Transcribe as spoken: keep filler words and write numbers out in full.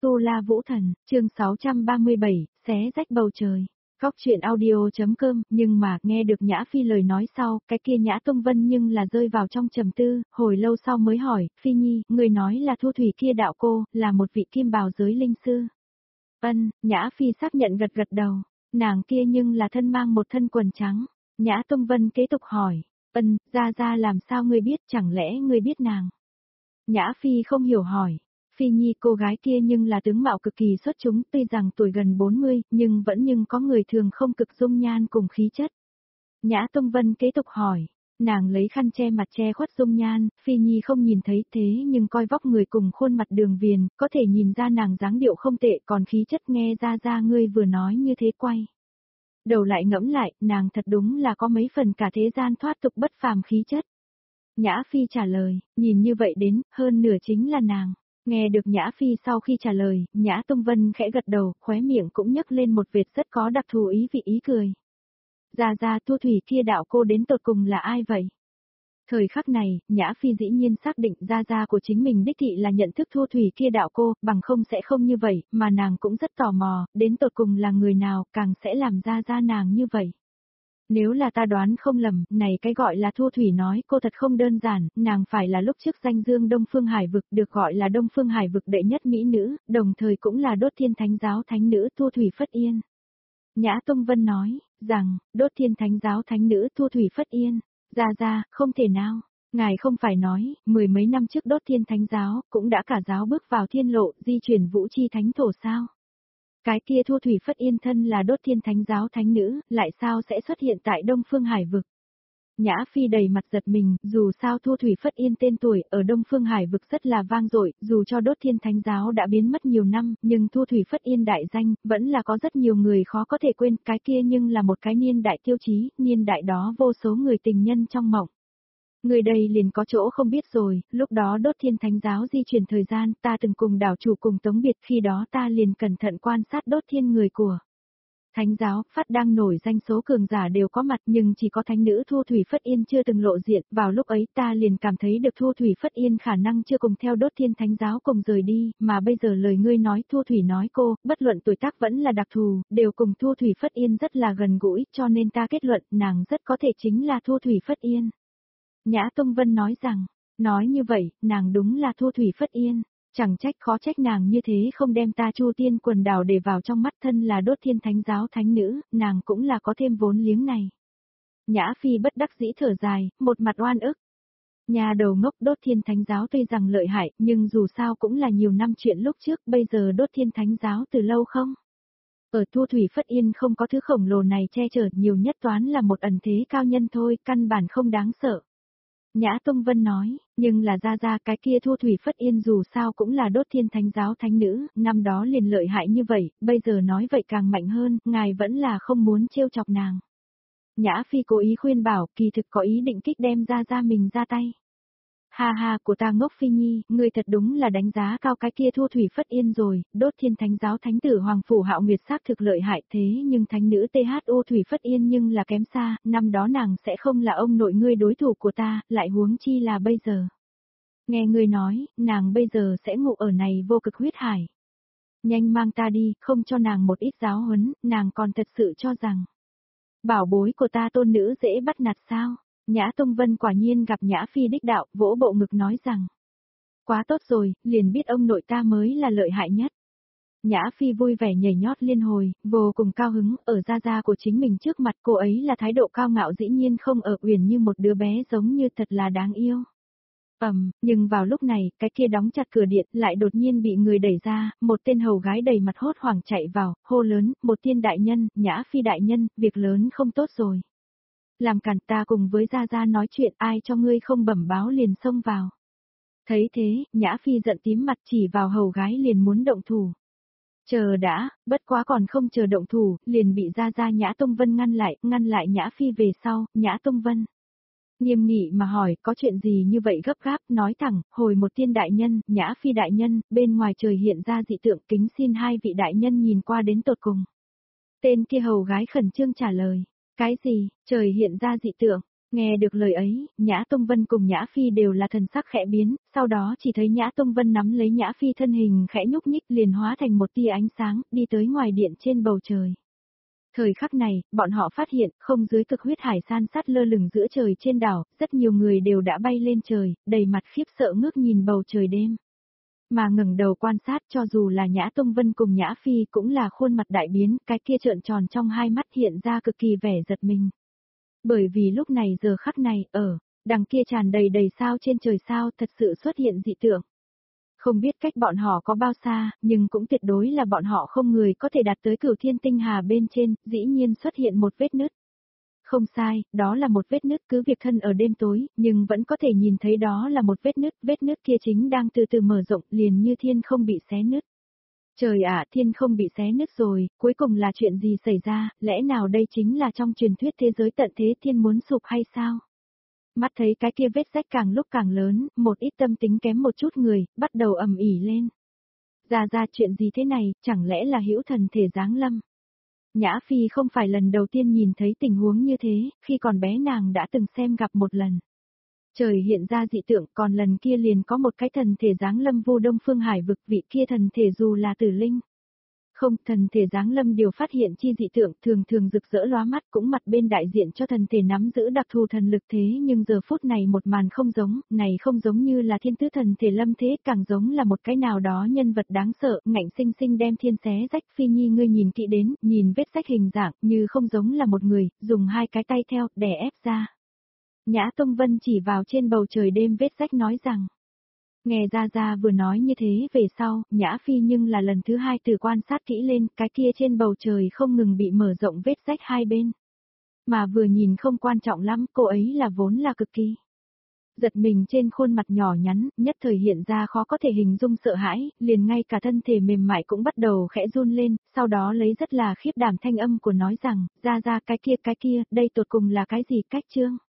Tu La Vũ Thần, chương sáu trăm ba mươi bảy, xé rách bầu trời. Góc truyện audio.com, nhưng mà nghe được Nhã Phi lời nói sau, cái kia Nhã Tông Vân nhưng là rơi vào trong trầm tư, hồi lâu sau mới hỏi, Phi Nhi, người nói là Thu Thủy kia đạo cô, là một vị kim bào giới linh sư. Ân, Nhã Phi xác nhận gật gật đầu, nàng kia nhưng là thân mang một thân quần trắng. Nhã Tông Vân kế tục hỏi, Ân, ra ra làm sao ngươi biết, chẳng lẽ ngươi biết nàng? Nhã Phi không hiểu hỏi. Phi Nhi cô gái kia nhưng là tướng mạo cực kỳ xuất chúng, tuy rằng tuổi gần bốn mươi, nhưng vẫn nhưng có người thường không cực dung nhan cùng khí chất. Nhã Tông Vân kế tục hỏi, nàng lấy khăn che mặt che khuất dung nhan, Phi Nhi không nhìn thấy thế nhưng coi vóc người cùng khuôn mặt đường viền, có thể nhìn ra nàng dáng điệu không tệ, còn khí chất nghe ra ra ngươi vừa nói như thế quay. Đầu lại ngẫm lại, nàng thật đúng là có mấy phần cả thế gian thoát tục bất phàm khí chất. Nhã Phi trả lời, nhìn như vậy đến, hơn nửa chính là nàng. Nghe được Nhã Phi sau khi trả lời, Nhã Tông Vân khẽ gật đầu, khóe miệng cũng nhấc lên một vệt rất có đặc thù ý vị ý cười. Ra ra Thu Thủy kia đạo cô đến tột cùng là ai vậy? Thời khắc này, Nhã Phi dĩ nhiên xác định ra ra của chính mình đích thị là nhận thức Thu Thủy kia đạo cô, bằng không sẽ không như vậy, mà nàng cũng rất tò mò, đến tột cùng là người nào, càng sẽ làm ra ra nàng như vậy. Nếu là ta đoán không lầm, này cái gọi là Thu Thủy nói cô thật không đơn giản, nàng phải là lúc trước danh dương Đông Phương Hải Vực được gọi là Đông Phương Hải Vực đệ nhất mỹ nữ, đồng thời cũng là Đốt Thiên Thánh Giáo Thánh Nữ Thu Thủy Phất Yên. Nhã Tông Vân nói, rằng, Đốt Thiên Thánh Giáo Thánh Nữ Thu Thủy Phất Yên, ra ra, không thể nào, ngài không phải nói, mười mấy năm trước Đốt Thiên Thánh Giáo, cũng đã cả giáo bước vào thiên lộ, di chuyển vũ chi thánh thổ sao? Cái kia Thu Thủy Phất Yên thân là Đốt Thiên Thánh Giáo Thánh Nữ, lại sao sẽ xuất hiện tại Đông Phương Hải Vực? Nhã Phi đầy mặt giật mình, dù sao Thu Thủy Phất Yên tên tuổi ở Đông Phương Hải Vực rất là vang dội, dù cho Đốt Thiên Thánh Giáo đã biến mất nhiều năm, nhưng Thu Thủy Phất Yên đại danh, vẫn là có rất nhiều người khó có thể quên, cái kia nhưng là một cái niên đại tiêu chí, niên đại đó vô số người tình nhân trong mộng. Người đây liền có chỗ không biết rồi, lúc đó Đốt Thiên Thánh Giáo di chuyển thời gian, ta từng cùng đảo chủ cùng tống biệt, khi đó ta liền cẩn thận quan sát Đốt Thiên người của Thánh Giáo, phát đang nổi danh số cường giả đều có mặt, nhưng chỉ có thánh nữ Thu Thủy Phất Yên chưa từng lộ diện, vào lúc ấy ta liền cảm thấy được Thu Thủy Phất Yên khả năng chưa cùng theo Đốt Thiên Thánh Giáo cùng rời đi, mà bây giờ lời ngươi nói Thu Thủy nói cô, bất luận tuổi tác vẫn là đặc thù, đều cùng Thu Thủy Phất Yên rất là gần gũi, cho nên ta kết luận nàng rất có thể chính là Thu Thủy Phất Yên. Nhã Tông Vân nói rằng, nói như vậy, nàng đúng là Thu Thủy Phất Yên, chẳng trách khó trách nàng như thế không đem ta Chu Tiên quần đảo để vào trong mắt, thân là Đốt Thiên Thánh Giáo Thánh Nữ, nàng cũng là có thêm vốn liếng này. Nhã Phi bất đắc dĩ thở dài, một mặt oan ức. Nhà đầu ngốc, Đốt Thiên Thánh Giáo tuy rằng lợi hại, nhưng dù sao cũng là nhiều năm chuyện lúc trước, bây giờ Đốt Thiên Thánh Giáo từ lâu không? Ở Thu Thủy Phất Yên không có thứ khổng lồ này che chở, nhiều nhất toán là một ẩn thế cao nhân thôi, căn bản không đáng sợ. Nhã Tông Vân nói, nhưng là ra ra cái kia Thu Thủy Phất Yên dù sao cũng là Đốt Thiên Thánh Giáo Thánh Nữ, năm đó liền lợi hại như vậy, bây giờ nói vậy càng mạnh hơn, ngài vẫn là không muốn trêu chọc nàng. Nhã Phi cố ý khuyên bảo, kỳ thực có ý định kích đem ra ra mình ra tay. Ha ha, của ta ngốc Phi Nhi, ngươi thật đúng là đánh giá cao cái kia Thu Thủy Phất Yên rồi, Đốt Thiên Thánh Giáo Thánh Tử Hoàng Phủ Hạo Nguyệt xác thực lợi hại thế nhưng Thánh Nữ tê hát ô Thủy Phất Yên nhưng là kém xa, năm đó nàng sẽ không là ông nội ngươi đối thủ của ta, lại huống chi là bây giờ. Nghe ngươi nói, nàng bây giờ sẽ ngủ ở này vô cực huyết hải. Nhanh mang ta đi, không cho nàng một ít giáo huấn, nàng còn thật sự cho rằng bảo bối của ta tôn nữ dễ bắt nạt sao? Nhã Tông Vân quả nhiên gặp Nhã Phi đích đạo, vỗ bộ ngực nói rằng, quá tốt rồi, liền biết ông nội ta mới là lợi hại nhất. Nhã Phi vui vẻ nhảy nhót liên hồi, vô cùng cao hứng, ở gia gia của chính mình trước mặt cô ấy là thái độ cao ngạo dĩ nhiên không ở uyển như một đứa bé giống như thật là đáng yêu. Ầm, nhưng vào lúc này, cái kia đóng chặt cửa điện lại đột nhiên bị người đẩy ra, một tên hầu gái đầy mặt hốt hoảng chạy vào, hô lớn, một tiên đại nhân, Nhã Phi đại nhân, việc lớn không tốt rồi. Làm cản, ta cùng với Gia Gia nói chuyện, ai cho ngươi không bẩm báo liền xông vào. Thấy thế, Nhã Phi giận tím mặt chỉ vào hầu gái liền muốn động thủ. Chờ đã, bất quá còn không chờ động thủ, liền bị Gia Gia Nhã Tông Vân ngăn lại, ngăn lại Nhã Phi về sau, Nhã Tông Vân nghiêm nghị mà hỏi, có chuyện gì như vậy gấp gáp, nói thẳng, hồi một tiên đại nhân, Nhã Phi đại nhân, bên ngoài trời hiện ra dị tượng, kính xin hai vị đại nhân nhìn qua đến tột cùng. Tên kia hầu gái khẩn trương trả lời. Cái gì, trời hiện ra dị tượng, Nghe được lời ấy, Nhã Tông Vân cùng Nhã Phi đều là thần sắc khẽ biến, sau đó chỉ thấy Nhã Tông Vân nắm lấy Nhã Phi thân hình khẽ nhúc nhích liền hóa thành một tia ánh sáng, đi tới ngoài điện trên bầu trời. Thời khắc này, bọn họ phát hiện, không dưới cực huyết hải san sát lơ lửng giữa trời trên đảo, rất nhiều người đều đã bay lên trời, đầy mặt khiếp sợ ngước nhìn bầu trời đêm. Mà ngẩng đầu quan sát cho dù là Nhã Tông Vân cùng Nhã Phi cũng là khuôn mặt đại biến, cái kia trợn tròn trong hai mắt hiện ra cực kỳ vẻ giật mình. Bởi vì lúc này giờ khắc này, ở, đằng kia tràn đầy đầy sao trên trời sao thật sự xuất hiện dị tượng. Không biết cách bọn họ có bao xa, nhưng cũng tuyệt đối là bọn họ không người có thể đạt tới Cửu Thiên Tinh Hà bên trên, dĩ nhiên xuất hiện một vết nứt. Không sai, đó là một vết nứt cứ việc thân ở đêm tối, nhưng vẫn có thể nhìn thấy đó là một vết nứt, vết nứt kia chính đang từ từ mở rộng liền như thiên không bị xé nứt. Trời ạ, thiên không bị xé nứt rồi, cuối cùng là chuyện gì xảy ra, lẽ nào đây chính là trong truyền thuyết thế giới tận thế thiên muốn sụp hay sao? Mắt thấy cái kia vết rách càng lúc càng lớn, một ít tâm tính kém một chút người, bắt đầu ầm ỉ lên. Ra ra chuyện gì thế này, chẳng lẽ là hữu thần thể giáng lâm? Nhã Phi không phải lần đầu tiên nhìn thấy tình huống như thế, khi còn bé nàng đã từng xem gặp một lần. Trời hiện ra dị tượng, còn lần kia liền có một cái thần thể giáng lâm Vu Đông Phương Hải vực, vị kia thần thể dù là tử linh. Không, thần thể giáng lâm điều phát hiện chi dị tượng thường thường rực rỡ lóa mắt cũng mặt bên đại diện cho thần thể nắm giữ đặc thù thần lực thế nhưng giờ phút này một màn không giống, này không giống như là thiên tứ thần thể lâm thế càng giống là một cái nào đó nhân vật đáng sợ, ngạnh sinh sinh đem thiên xé rách. Phi Nhi ngươi nhìn kỹ đến, nhìn vết rách hình dạng như không giống là một người, dùng hai cái tay theo, đè ép ra. Nhã Tông Vân chỉ vào trên bầu trời đêm vết rách nói rằng. Nghe Gia Gia vừa nói như thế về sau, Nhã Phi nhưng là lần thứ hai từ quan sát kỹ lên, cái kia trên bầu trời không ngừng bị mở rộng vết rách hai bên. Mà vừa nhìn không quan trọng lắm, cô ấy là vốn là cực kỳ. Giật mình trên khuôn mặt nhỏ nhắn, nhất thời hiện ra khó có thể hình dung sợ hãi, liền ngay cả thân thể mềm mại cũng bắt đầu khẽ run lên, sau đó lấy rất là khiếp đảm thanh âm của nói rằng, Gia Gia cái kia cái kia, đây tột cùng là cái gì cách chương.